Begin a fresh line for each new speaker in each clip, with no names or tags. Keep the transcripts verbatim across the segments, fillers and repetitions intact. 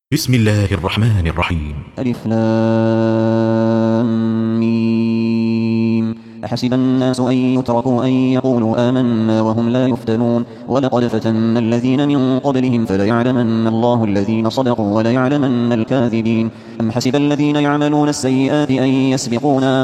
بسم الله الرحمن الرحيم.
ألف لام ميم. أحسب الناس أن يتركوا أن يقولوا آمنا وهم لا يفتنون ولقد فتنا الذين من قبلهم فليعلمن الله الذين صدقوا وليعلمن الكاذبين. أم حسب الذين يعملون السيئات أن يسبقونا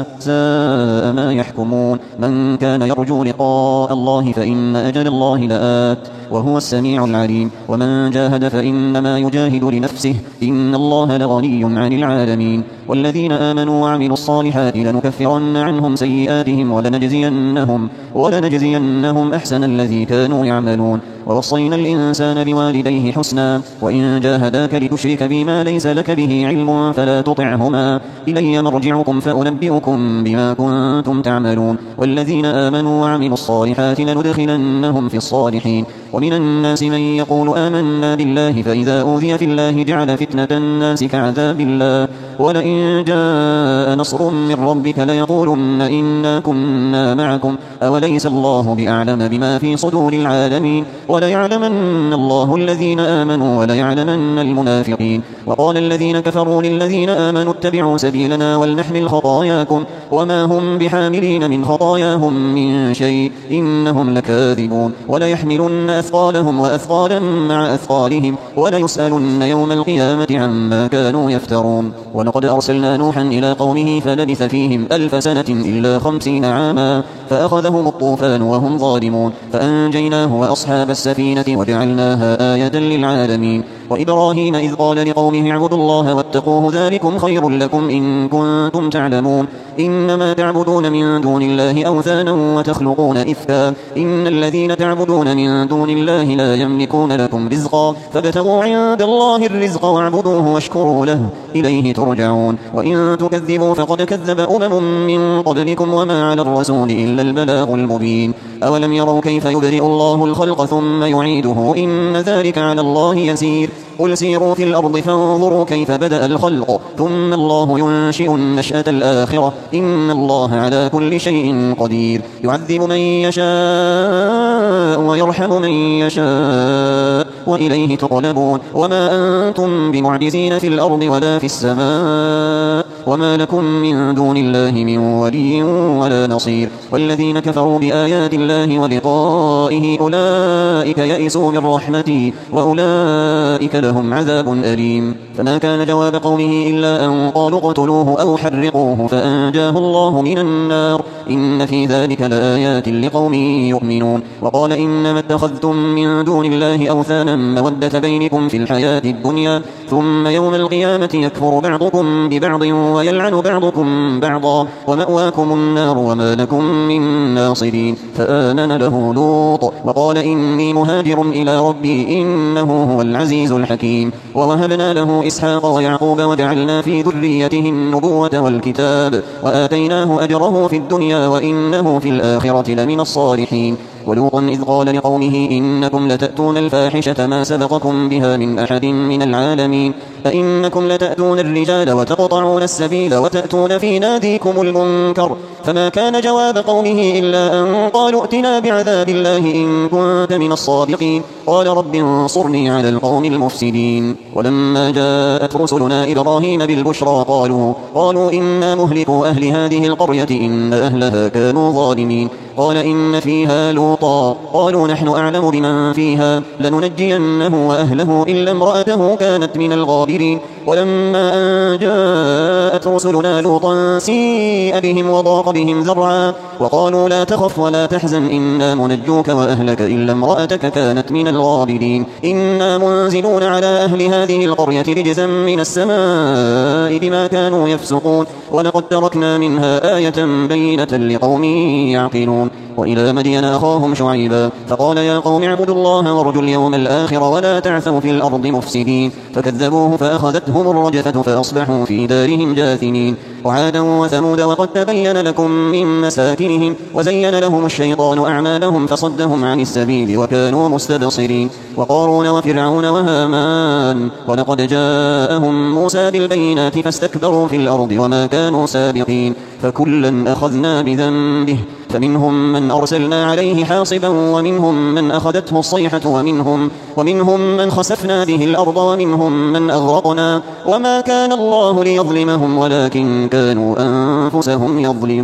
ساء ما يحكمون. من كان يرجو لقاء الله فإن أجل الله لآت وهو السميع العليم. ومن جاهد فإنما يجاهد لنفسه إن الله لغني عن العالمين. والذين آمنوا وعملوا الصالحات لنكفرن عنهم سيئاتهم ولنجزينهم, ولنجزينهم أحسن الذي كانوا يعملون. ووصينا الإنسان بوالديه حسنا وإن جاهداك لتشرك بما ليس لك به علم فلا تطعهما إلي مرجعكم فأنبئكم بما كنتم تعملون. والذين آمنوا وعملوا الصالحات لندخلنهم في الصالحين. ومن الناس من يقول آمنا بالله فإذا أوذي في الله جعل فتنة الناس كعذاب الله ولئن جاء نصر من ربك ليقولن إنا كنا معكم أوليس الله بأعلم بما في صدور العالمين. وليعلمن الله الذين آمنوا وليعلمن المنافقين. وقال الذين كفروا للذين آمنوا اتبعوا سبيلنا ولنحمل خطاياكم وما هم بحاملين من خطاياهم من شيء إنهم لكاذبون. وليحملن أثقالهم وأثقالا مع أثقالهم وليسألن يوم القيامة عما كانوا يفترون. ولقد أرسلنا نوحا إلى قومه فلبث فيهم ألف سنة إلا خمسين عاما فأخذهم الطوفان وهم ظالمون فأنجيناه وأصحاب السفينة وجعلناها آية للعالمين. وإبراهيم إذ قال لقومه اعبدوا الله واتقوه ذلكم خير لكم إن كنتم تعلمون. إنما تعبدون من دون الله أوثانا وتخلقون إفكا إن الذين تعبدون من دون الله لا يملكون لكم رزقا فابتغوا عند الله الرزق واعبدوه واشكروا له إليه ترجعون. وإن تكذبوا فقد كذب أمم من قبلكم وما على الرسول إلا البلاغ المبين. أولم يروا كيف يبدئ الله الخلق ثم يعيده إن ذلك على الله يسير. قل سيروا في الأرض فانظروا كيف بدأ الخلق ثم الله ينشئ النشأة الآخرة إن الله على كل شيء قدير. يعذب من يشاء ويرحم من يشاء وإليه تقلبون. وما أنتم بمعجزين في الأرض ولا في السماء وما لكم من دون الله من ولي ولا نصير. والذين كفروا بآيات الله ولقائه أولئك يئسوا من رحمتي وأولئك لهم عذاب أليم. فما كان جواب قومه إلا أن قالوا اقتلوه أو حرقوه فأنجاه الله من النار إن في ذلك لآيات لقوم يؤمنون. وقال إنما اتخذتم من دون الله أوثانا مودة بينكم في الحياة الدنيا ثم يوم القيامة يكفر بعضكم ببعض ويلعن بعضكم بعضا ومأواكم النار وما لكم من ناصرين. فآمن له لوط وقال إني مهاجر إلى ربي إنه هو العزيز الحكيم. ووهبنا له إسحاق ويعقوب وجعلنا في ذريته النبوة والكتاب وآتيناه أجره في الدنيا وإنه في الآخرة لمن الصالحين. ولوطا إذ قال لقومه إنكم لتأتون الفاحشة ما سبقكم بها من أحد من العالمين أئنكم لتأتون الرجال وتقطعون السبيل وتأتون في ناديكم المنكر. فما كان جواب قومه إلا أن قالوا ائتنا بعذاب الله إن كنت من الصادقين. قال رب انصرني على القوم المفسدين. ولما جاءت رسلنا إبراهيم بالبشرى قالوا, قالوا إنا مهلكوا أهل هذه القرية إن أهلها كانوا ظالمين. قال إن فيها لوطا قالوا نحن أعلم بمن فيها لننجينه وأهله إلا امرأته كانت من الغابرين. ولما أن جاءت رسلنا لوطا سيء بهم وضاق بهم ذرعا وقالوا لا تخف ولا تحزن إنا منجوك وأهلك إلا امرأتك كانت من الغابرين. إنا منزلون على أهل هذه القرية رجزا من السماء بما كانوا يفسقون ولقد تركنا منها آية بينة لقوم يعقلون. وإلى مدين أخاهم شعيبا فقال يا قوم اعبدوا الله وارجوا اليوم الآخر ولا تعثوا في الأرض مفسدين. فكذبوه فأخذتهم الرجفة فأصبحوا في دارهم جاثمين. وعادا وثمود وقد تبين لكم من مساكنهم وزين لهم الشيطان أعمالهم فصدهم عن السبيل وكانوا مستبصرين. وقارون وفرعون وهامان ولقد جاءهم موسى بالبينات فاستكبروا في الأرض وما كانوا سابقين. فكلا أخذنا بذنبه فمنهم من من أرسلنا عليه حاصبا ومنهم من أخذته الصيحة ومنهم, ومنهم من خسفنا به الأرض ومنهم من أغرقنا وما كان الله ليظلمهم ولكن كانوا أنفسهم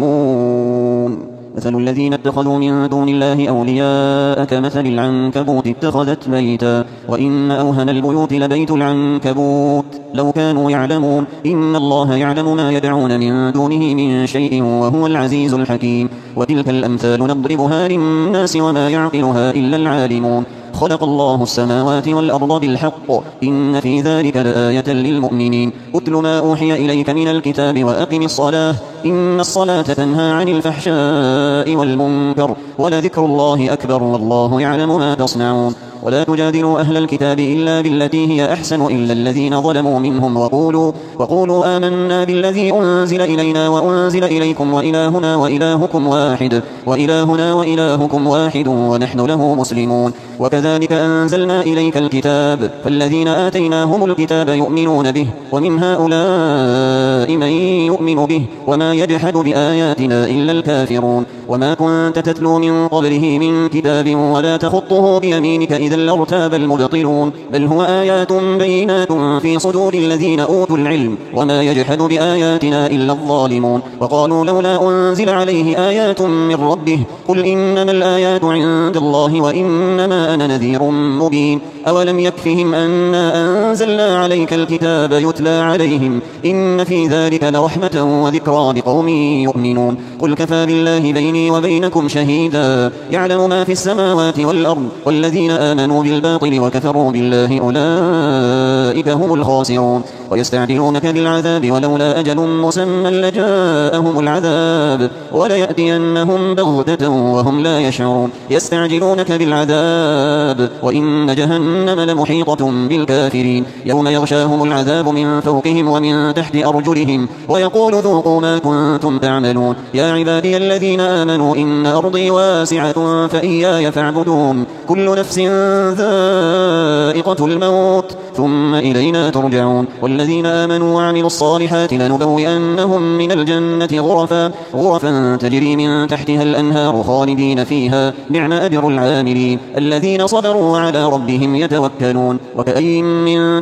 يظلمون. مثل الذين اتخذوا من دون الله أولياء كمثل العنكبوت اتخذت بيتا وإن أوهن البيوت لبيت العنكبوت لو كانوا يعلمون إن الله يعلم ما يدعون من دونه من شيء وهو العزيز الحكيم. وتلك الأمثال نضربها للناس وما يعقلها إلا العالمون. خلق الله السماوات والأرض بالحق إن في ذلك لآية للمؤمنين. أتل ما أوحي إليك من الكتاب وأقم الصلاة إن الصلاة تنهى عن الفحشاء والمنكر ولذكر الله أكبر والله يعلم ما تصنعون. ولا تجادلوا أهل الكتاب إلا بالتي هي أحسن إلا الذين ظلموا منهم وقولوا, وقولوا آمنا بالذي أنزل إلينا وأنزل إليكم وإلهنا وإلهكم واحد وإلهنا وإلهكم واحد ونحن له مسلمون. وكذلك أنزلنا إليك الكتاب فالذين آتيناهم الكتاب يؤمنون به ومن هؤلاء من يؤمن به وما يجحد بآياتنا إلا الكافرون. وما كنت تتلو من قبله من كتاب ولا تخطه بيمينك إذا لارتاب المبطلون بل هو آيات بينات في صدور الذين أوتوا العلم وما يجحد بآياتنا إلا الظالمون. وقالوا لولا أنزل عليه آيات من ربه قل إنما الآيات عند الله وإنما أنا نذير مبين. أولم يكفهم أنا أنزلنا عليك الكتاب يتلى عليهم إن في ذلك لرحمة وذكرى لقوم يؤمنون. قل كفى بالله بيني وبينكم شهيدا يعلم ما في السماوات والأرض والذين آمنوا بالباطل وكفروا بالله أولئك هم الخاسرون. ويستعجلونك بالعذاب ولولا أجل مسمى لجاءهم العذاب وليأتينهم بغتة وهم لا يشعرون. يستعجلونك بالعذاب وإن جهنم لمحيطة بالكافرين يوم يغشاهم العذاب من فوقهم ومن تحت أرجلهم ويقول ذوقوا ما كنتم تعملون. يا عبادي الذين آمنوا إن أرضي واسعة فإياي فاعبدون. كل نفس ذائقة الموت ثم إلينا ترجعون. والذين آمنوا وعملوا الصالحات لنبوئنهم من الجنة غرفا, غرفا تجري من تحتها الأنهار خالدين فيها نعم أجر العاملين الذين صبروا وعلى ربهم يتوكلون. وكأين من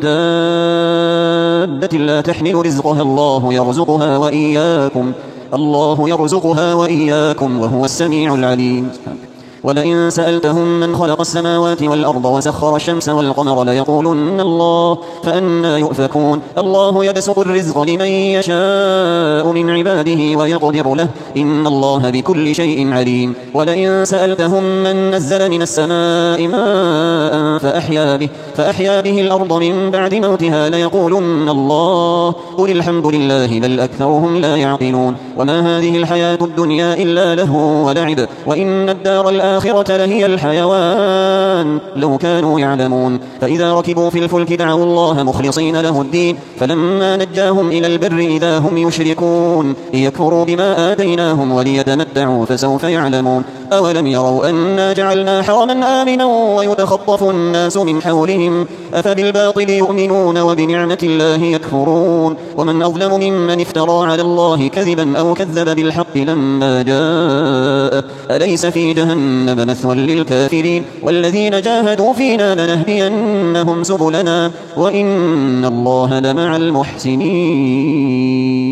دابة لا تحمل رزقها الله يرزقها وإياكم الله يرزقها وإياكم وهو السميع العليم. ولئن سألتهم من خلق السماوات والأرض وسخر الشمس والقمر ليقولن الله فأنى يؤفكون. الله يبسط الرزق لمن يشاء من عباده ويقدر له إن الله بكل شيء عليم. ولئن سألتهم من نزل من السماء ماء فأحيا به, فأحيا به الأرض من بعد موتها ليقولن الله قل الحمد لله بل أكثرهم لا يعقلون. وما هذه الحياة الدنيا إلا لهو ولعب وإن الدار الآخرة الآخرة لهي الحيوان لو كانوا يعلمون. فإذا ركبوا في الفلك دعوا الله مخلصين له الدين فلما نجاهم إلى البر إذا هم يشركون ليكفروا بما آتيناهم وليتمتعوا فسوف يعلمون. أولم يروا أنا جعلنا حرما آمنا ويتخطف الناس من حولهم أفبالباطل يؤمنون وبنعمة الله يكفرون. ومن أظلم ممن افترى على الله كذبا أو كذب بالحق لما جاء أليس في جهنم مثوى للكافرين. والذين جاهدوا فينا لنهدينهم سبلنا وإن الله لمع المحسنين.